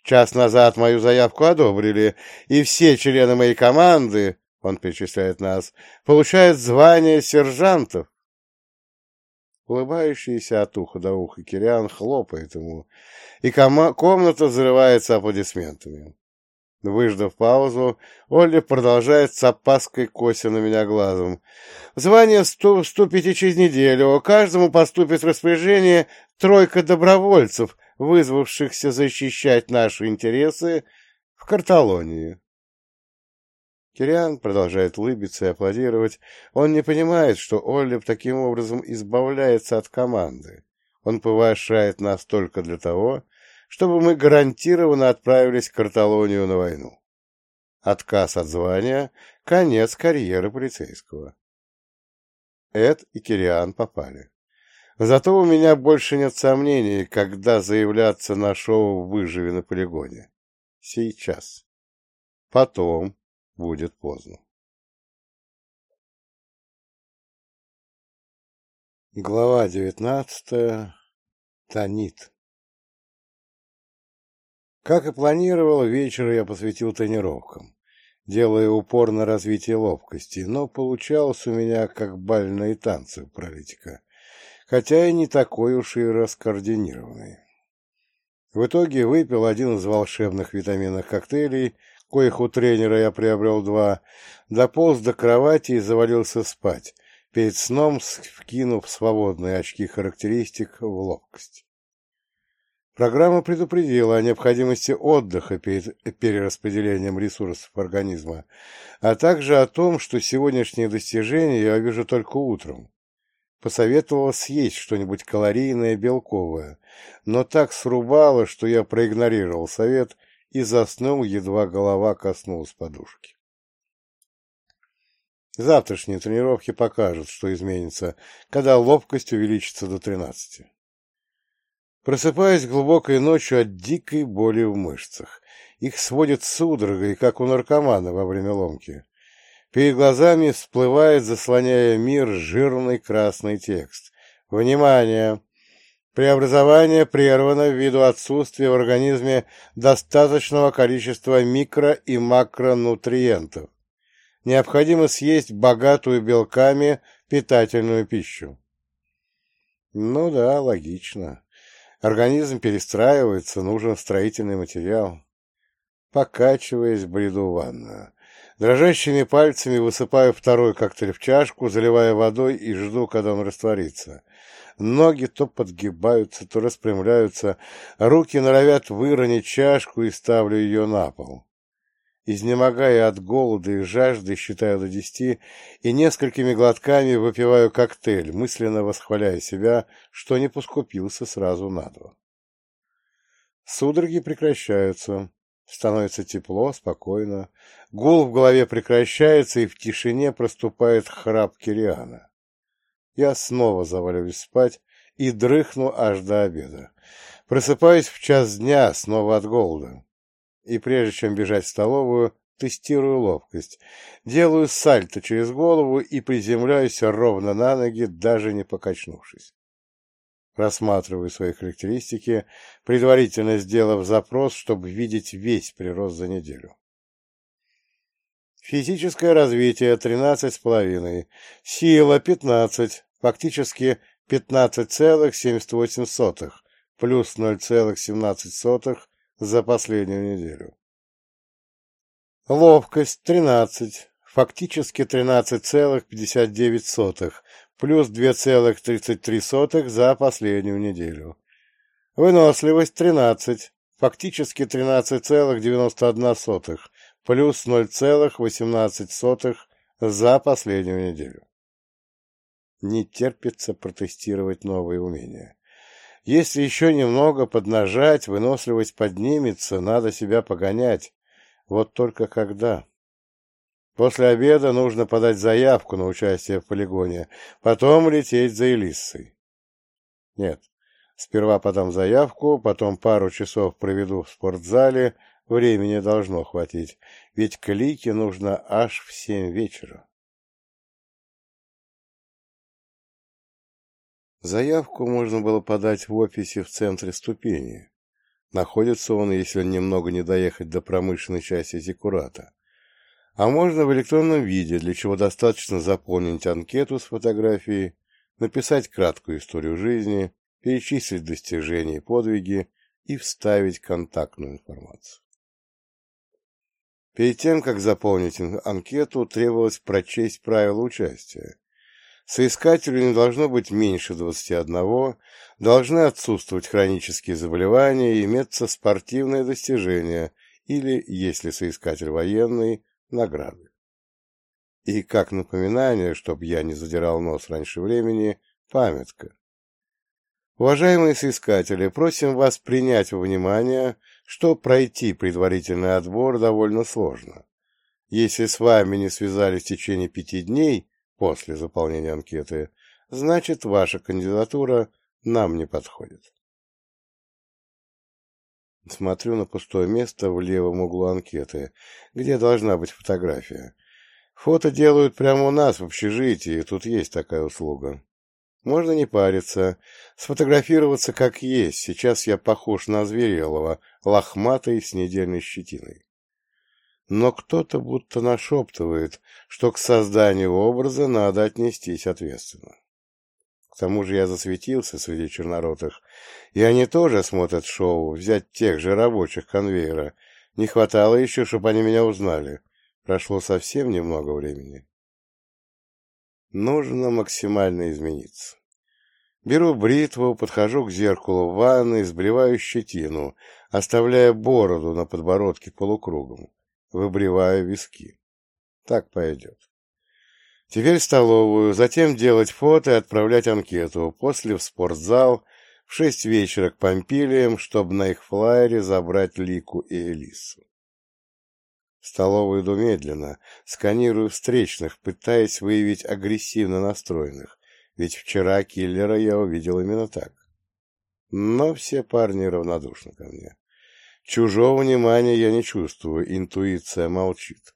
Час назад мою заявку одобрили, и все члены моей команды, он перечисляет нас, получают звание сержантов. Улыбающийся от уха до уха Кириан хлопает ему, и комната взрывается аплодисментами. Выждав паузу, Олли продолжает с опаской кося на меня глазом. Звание вступите через неделю. Каждому поступит в распоряжение 3 добровольцев, вызвавшихся защищать наши интересы в Карталонии. Кириан продолжает улыбиться и аплодировать. Он не понимает, что Олли таким образом избавляется от команды. Он повышает нас только для того, чтобы мы гарантированно отправились в Карталонию на войну. Отказ от звания — конец карьеры полицейского. Эд и Кириан попали. Зато у меня больше нет сомнений, когда заявляться на шоу «Выживи на полигоне». Сейчас. Потом будет поздно. Глава 19. Танит. Как и планировал, вечер я посвятил тренировкам, делая упор на развитие ловкости, но получалось у меня как бальные танцы у пролетика, хотя и не такой уж и раскоординированный. В итоге выпил один из волшебных витаминных коктейлей, коих у тренера я приобрел 2, дополз до кровати и завалился спать, перед сном вкинув свободные очки характеристик в ловкость. Программа предупредила о необходимости отдыха перед перераспределением ресурсов организма, а также о том, что сегодняшние достижения я увижу только утром. Посоветовала съесть что-нибудь калорийное, белковое, но так срубало, что я проигнорировал совет и заснул, едва голова коснулась подушки. Завтрашние тренировки покажут, что изменится, когда ловкость увеличится до 13. Просыпаюсь глубокой ночью от дикой боли в мышцах. Их сводит судорогой, как у наркомана во время ломки. Перед глазами всплывает, заслоняя мир, жирный красный текст. Внимание! Преобразование прервано ввиду отсутствия в организме достаточного количества микро- и макронутриентов. Необходимо съесть богатую белками питательную пищу. Ну да, логично. Организм перестраивается, нужен строительный материал. Покачиваясь, бреду в ванную. Дрожащими пальцами высыпаю второй коктейль в чашку, заливая водой и жду, когда он растворится. Ноги то подгибаются, то распрямляются, руки норовят выронить чашку и ставлю ее на пол. Изнемогая от голода и жажды, считаю до 10 и несколькими глотками выпиваю коктейль, мысленно восхваляя себя, что не поскупился сразу на 2. Судороги прекращаются, становится тепло, спокойно, гул в голове прекращается, и в тишине проступает храп Кириана. Я снова заваливаюсь спать и дрыхну аж до обеда. Просыпаюсь в 1 дня, снова от голода. И прежде чем бежать в столовую, тестирую ловкость, делаю сальто через голову и приземляюсь ровно на ноги, даже не покачнувшись. Рассматриваю свои характеристики, предварительно сделав запрос, чтобы видеть весь прирост за неделю. Физическое развитие 13,5, сила 15, фактически 15,78, плюс 0,17 за последнюю неделю. Ловкость 13, фактически 13,59, плюс 2,33 за последнюю неделю. Выносливость 13, фактически 13,91, плюс 0,18 за последнюю неделю. Не терпится протестировать новые умения. Если еще немного поднажать, выносливость поднимется, надо себя погонять. Вот только когда? После обеда нужно подать заявку на участие в полигоне, потом лететь за Элиссой. Нет, сперва подам заявку, потом пару часов проведу в спортзале, времени должно хватить, ведь к Лике нужно аж в 7 вечера. Заявку можно было подать в офисе в центре ступени, Находится он, если немного не доехать до промышленной части Зиккурата. А можно в электронном виде, для чего достаточно заполнить анкету с фотографией, написать краткую историю жизни, перечислить достижения и подвиги и вставить контактную информацию. Перед тем, как заполнить анкету, требовалось прочесть правила участия. Соискателю не должно быть меньше 21, должны отсутствовать хронические заболевания и иметься спортивные достижения или, если соискатель военный, награды. И как напоминание, чтобы я не задирал нос раньше времени, памятка. Уважаемые соискатели, просим вас принять во внимание, что пройти предварительный отбор довольно сложно. Если с вами не связались в течение 5 дней после заполнения анкеты, значит, ваша кандидатура нам не подходит. Смотрю на пустое место в левом углу анкеты, где должна быть фотография. Фото делают прямо у нас в общежитии, тут есть такая услуга. Можно не париться, сфотографироваться как есть. Сейчас я похож на озверелого, лохматый с недельной щетиной. Но кто-то будто нашептывает, что к созданию образа надо отнестись ответственно. К тому же я засветился среди черноротых, и они тоже смотрят шоу, взять тех же рабочих конвейера. Не хватало еще, чтобы они меня узнали. Прошло совсем немного времени. Нужно максимально измениться. Беру бритву, подхожу к зеркалу в ванной, сбриваю щетину, оставляя бороду на подбородке полукругом, выбриваю виски. Так пойдет. Теперь в столовую, затем делать фото и отправлять анкету, после в спортзал, в 6 вечера к Помпилиям, чтобы на их флайере забрать Лику и Элису. В столовую иду медленно, сканирую встречных, пытаясь выявить агрессивно настроенных, ведь вчера киллера я увидел именно так. Но все парни равнодушны ко мне. Чужого внимания я не чувствую, интуиция молчит.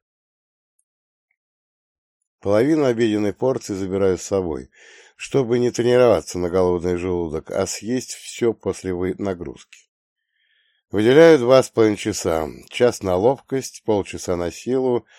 Половину обеденной порции забираю с собой, чтобы не тренироваться на голодный желудок, а съесть все после нагрузки. Выделяю 2,5 часа, час на ловкость, полчаса на силу,